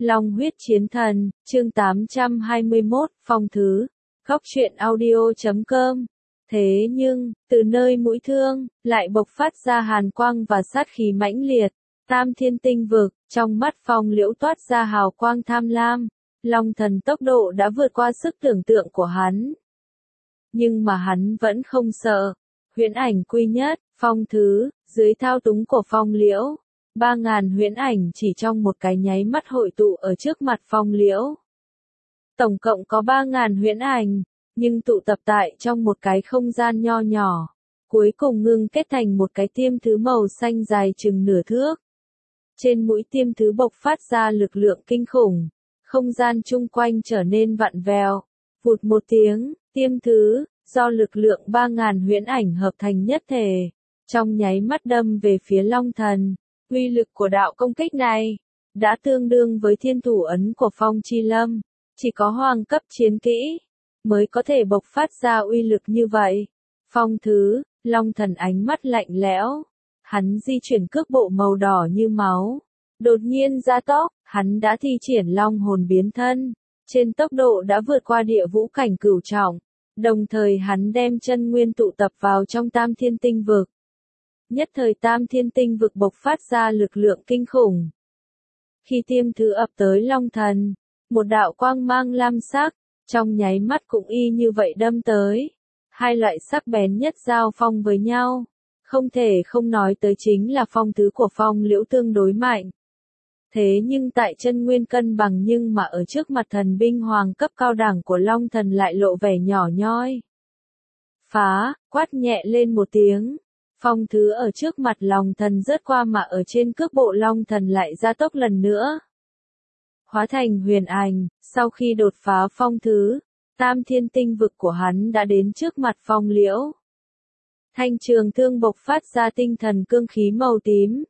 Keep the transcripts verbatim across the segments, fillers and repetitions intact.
Long huyết chiến thần, chương tám trăm hai mươi mốt, phong thứ, góc truyện audio chấm com. Thế nhưng, từ nơi mũi thương, lại bộc phát ra hàn quang và sát khí mãnh liệt. Tam thiên tinh vực, trong mắt Phong Liễu toát ra hào quang tham lam. Long thần tốc độ đã vượt qua sức tưởng tượng của hắn. Nhưng mà hắn vẫn không sợ. Huyễn ảnh quy nhất, phong thứ, dưới thao túng của Phong Liễu. Ba ngàn huyễn ảnh chỉ trong một cái nháy mắt hội tụ ở trước mặt Phong Liễu. Tổng cộng có ba ngàn huyễn ảnh, nhưng tụ tập tại trong một cái không gian nho nhỏ. Cuối cùng ngưng kết thành một cái tiêm thứ màu xanh dài chừng nửa thước. Trên mũi tiêm thứ bộc phát ra lực lượng kinh khủng. Không gian chung quanh trở nên vặn vẹo. Vụt một tiếng, tiêm thứ, do lực lượng ba ngàn huyễn ảnh hợp thành nhất thể. Trong nháy mắt đâm về phía Long thần. Uy lực của đạo công kích này, đã tương đương với thiên thủ ấn của Phong Chi Lâm. Chỉ có hoàng cấp chiến kỹ, mới có thể bộc phát ra uy lực như vậy. Phong thứ, Long thần ánh mắt lạnh lẽo. Hắn di chuyển cước bộ màu đỏ như máu. Đột nhiên ra tốc, hắn đã thi triển long hồn biến thân. Trên tốc độ đã vượt qua địa vũ cảnh cửu trọng. Đồng thời hắn đem chân nguyên tụ tập vào trong tam thiên tinh vực. Nhất thời tam thiên tinh vực bộc phát ra lực lượng kinh khủng. Khi tiêm thứ ập tới Long thần, một đạo quang mang lam sắc, trong nháy mắt cũng y như vậy đâm tới. Hai loại sắc bén nhất giao phong với nhau. Không thể không nói tới chính là phong thứ của Phong Liễu tương đối mạnh. Thế nhưng tại chân nguyên cân bằng nhưng mà ở trước mặt thần binh hoàng cấp cao đẳng của Long thần lại lộ vẻ nhỏ nhoi. Phá, quát nhẹ lên một tiếng. Phong thứ ở trước mặt Long thần rớt qua mà ở trên cước bộ Long thần lại gia tốc lần nữa. Hóa thành huyền ảnh, sau khi đột phá phong thứ, tam thiên tinh vực của hắn đã đến trước mặt Phong Liễu. Thanh trường thương bộc phát ra tinh thần cương khí màu tím.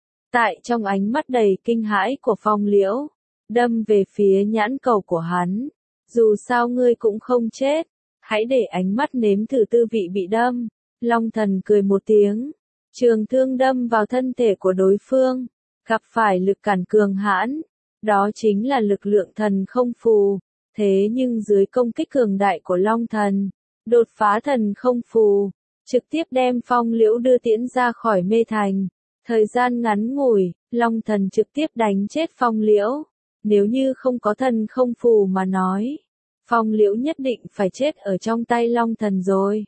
Tại trong ánh mắt đầy kinh hãi của Phong Liễu, đâm về phía nhãn cầu của hắn. Dù sao ngươi cũng không chết, hãy để ánh mắt nếm thử tư vị bị đâm. Long thần cười một tiếng, trường thương đâm vào thân thể của đối phương, gặp phải lực cản cường hãn, đó chính là lực lượng thần không phù. Thế nhưng dưới công kích cường đại của Long thần, đột phá thần không phù, trực tiếp đem Phong Liễu đưa tiễn ra khỏi mê thành. Thời gian ngắn ngủi, Long thần trực tiếp đánh chết Phong Liễu. Nếu như không có thần không phù mà nói, Phong Liễu nhất định phải chết ở trong tay Long thần rồi.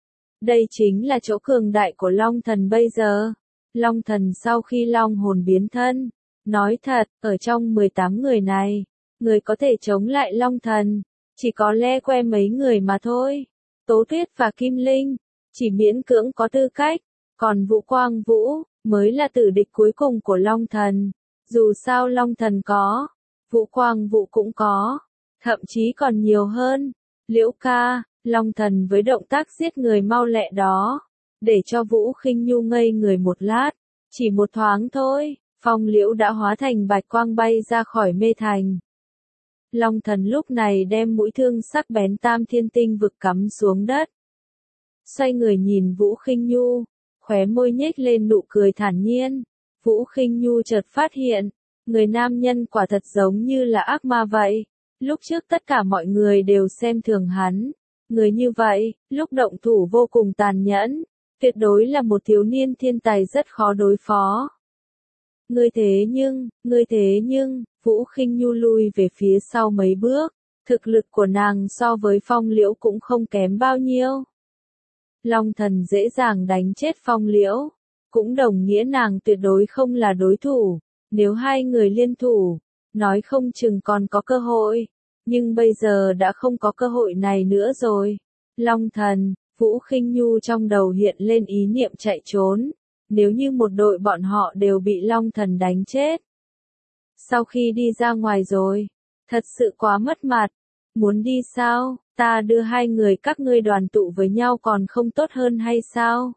Đây chính là chỗ cường đại của Long thần bây giờ. Long thần sau khi long hồn biến thân, nói thật, ở trong mười tám người này, người có thể chống lại Long thần, chỉ có le que mấy người mà thôi. Tố Tuyết và Kim Linh, chỉ miễn cưỡng có tư cách, còn Vũ Quang Vũ, mới là tử địch cuối cùng của Long thần. Dù sao Long thần có, Vũ Quang Vũ cũng có, thậm chí còn nhiều hơn. Liễu ca, Long thần với động tác giết người mau lẹ đó, để cho Vũ Khinh Nhu ngây người một lát, chỉ một thoáng thôi, Phong Liễu đã hóa thành bạch quang bay ra khỏi mê thành. Long thần lúc này đem mũi thương sắc bén tam thiên tinh vực cắm xuống đất. Xoay người nhìn Vũ Khinh Nhu, khóe môi nhếch lên nụ cười thản nhiên. Vũ Khinh Nhu chợt phát hiện, người nam nhân quả thật giống như là ác ma vậy. Lúc trước tất cả mọi người đều xem thường hắn. Người như vậy, lúc động thủ vô cùng tàn nhẫn, tuyệt đối là một thiếu niên thiên tài rất khó đối phó. Ngươi thế nhưng, ngươi thế nhưng, Vũ Khinh Nhu lui về phía sau mấy bước, thực lực của nàng so với Phong Liễu cũng không kém bao nhiêu. Long thần dễ dàng đánh chết Phong Liễu, cũng đồng nghĩa nàng tuyệt đối không là đối thủ. Nếu hai người liên thủ, nói không chừng còn có cơ hội. Nhưng bây giờ đã không có cơ hội này nữa rồi. Long thần, Vũ Khinh Nhu trong đầu hiện lên ý niệm chạy trốn. Nếu như một đội bọn họ đều bị Long thần đánh chết. Sau khi đi ra ngoài rồi, thật sự quá mất mặt. Muốn đi sao, ta đưa hai người các ngươi đoàn tụ với nhau còn không tốt hơn hay sao?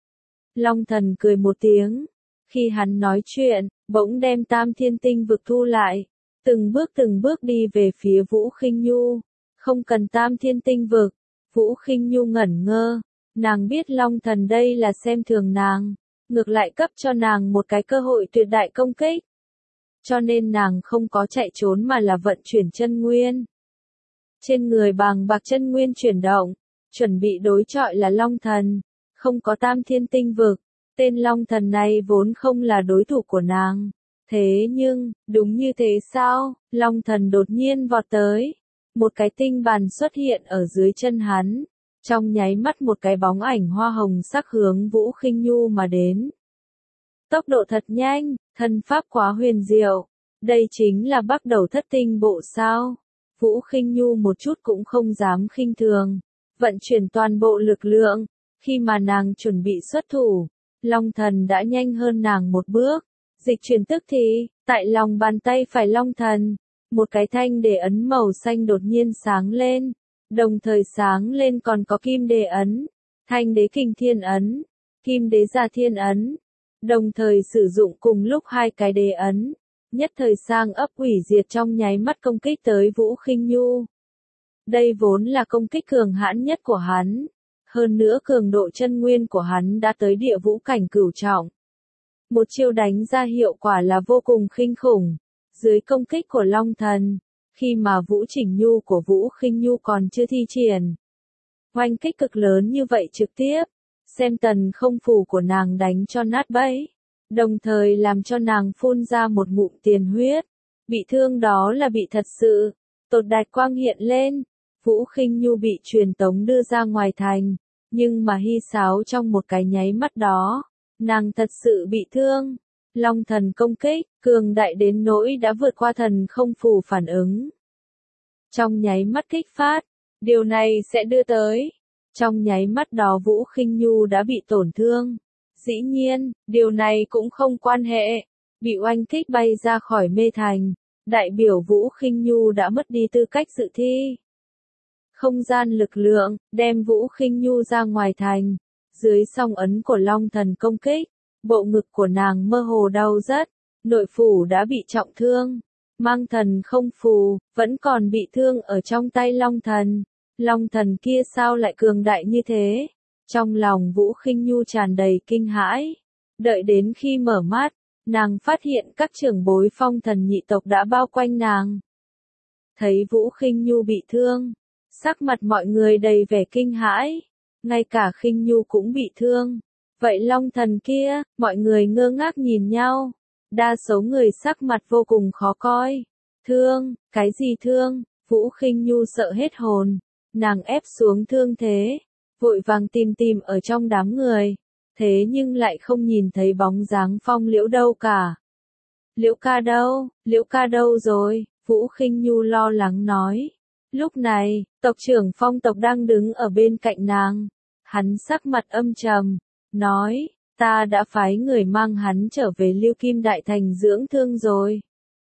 Long thần cười một tiếng. Khi hắn nói chuyện, bỗng đem tam thiên tinh vực thu lại. Từng bước từng bước đi về phía Vũ Khinh Nhu. Không cần tam thiên tinh vực. Vũ Khinh Nhu ngẩn ngơ. Nàng biết Long thần đây là xem thường nàng. Ngược lại cấp cho nàng một cái cơ hội tuyệt đại công kích. cho nên nàng không có chạy trốn mà là vận chuyển chân nguyên. Trên người bàng bạc chân nguyên chuyển động, chuẩn bị đối chọi là Long Thần, không có Tam Thiên Tinh Vực, tên Long Thần này vốn không là đối thủ của nàng. Thế nhưng, đúng như thế sao, Long Thần đột nhiên vọt tới, một cái tinh bàn xuất hiện ở dưới chân hắn, trong nháy mắt một cái bóng ảnh hoa hồng sắc hướng Vũ Khinh Nhu mà đến. Tốc độ thật nhanh, thân pháp quá huyền diệu, đây chính là bắt đầu thất tinh bộ sao. Vũ Khinh Nhu một chút cũng không dám khinh thường, vận chuyển toàn bộ lực lượng, khi mà nàng chuẩn bị xuất thủ, Long Thần đã nhanh hơn nàng một bước, dịch chuyển tức thì, tại lòng bàn tay phải Long Thần, một cái thanh đề ấn màu xanh đột nhiên sáng lên, đồng thời sáng lên còn có kim đề ấn, thanh đế kinh thiên ấn, kim đế gia thiên ấn, đồng thời sử dụng cùng lúc hai cái đề ấn. Nhất thời sang ấp hủy diệt trong nháy mắt công kích tới Vũ Khinh Nhu. Đây vốn là công kích cường hãn nhất của hắn, hơn nữa cường độ chân nguyên của hắn đã tới địa vũ cảnh cửu trọng. Một chiêu đánh ra hiệu quả là vô cùng kinh khủng, dưới công kích của Long Thần, khi mà Vũ Chỉnh Nhu của Vũ Khinh Nhu còn chưa thi triển. Oanh kích cực lớn như vậy trực tiếp, xem tần không phù của nàng đánh cho nát bẫy. Đồng thời làm cho nàng phun ra một ngụm tiền huyết, bị thương đó là bị thật sự, tột đạch quang hiện lên, Vũ Khinh Nhu bị truyền tống đưa ra ngoài thành, nhưng mà hy sáo trong một cái nháy mắt đó, nàng thật sự bị thương, Long Thần công kích, cường đại đến nỗi đã vượt qua thần không phù phản ứng. Trong nháy mắt kích phát, điều này sẽ đưa tới, trong nháy mắt đó Vũ Khinh Nhu đã bị tổn thương. Dĩ nhiên, điều này cũng không quan hệ, bị oanh kích bay ra khỏi mê thành, đại biểu Vũ Khinh Nhu đã mất đi tư cách dự thi. Không gian lực lượng, đem Vũ Khinh Nhu ra ngoài thành, dưới song ấn của Long Thần công kích, bộ ngực của nàng mơ hồ đau rất, nội phủ đã bị trọng thương, mang thần không phù, vẫn còn bị thương ở trong tay Long Thần. Long Thần kia sao lại cường đại như thế? Trong lòng Vũ Khinh Nhu tràn đầy kinh hãi, đợi đến khi mở mắt, nàng phát hiện các trưởng bối Phong Thần nhị tộc đã bao quanh nàng. Thấy Vũ Khinh Nhu bị thương, sắc mặt mọi người đầy vẻ kinh hãi, ngay cả Khinh Nhu cũng bị thương. Vậy Long Thần kia, mọi người ngơ ngác nhìn nhau, đa số người sắc mặt vô cùng khó coi. Thương, cái gì thương? Vũ Khinh Nhu sợ hết hồn, nàng ép xuống thương thế, vội vàng tìm tìm ở trong đám người, thế nhưng lại không nhìn thấy bóng dáng Phong Liễu đâu cả. Liễu ca đâu, Liễu ca đâu rồi? Vũ Khinh Nhu lo lắng nói. Lúc này, tộc trưởng Phong tộc đang đứng ở bên cạnh nàng, hắn sắc mặt âm trầm, nói, ta đã phái người mang hắn trở về Lưu Kim Đại Thành dưỡng thương rồi.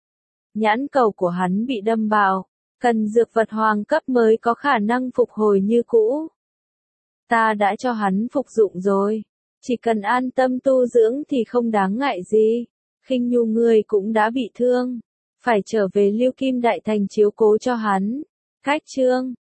Nhãn cầu của hắn bị đâm bạo, cần dược vật hoàng cấp mới có khả năng phục hồi như cũ. Ta đã cho hắn phục dụng rồi, chỉ cần an tâm tu dưỡng thì không đáng ngại gì. Khinh Nhu ngươi cũng đã bị thương, phải trở về Lưu Kim Đại Thành chiếu cố cho hắn. Cách chương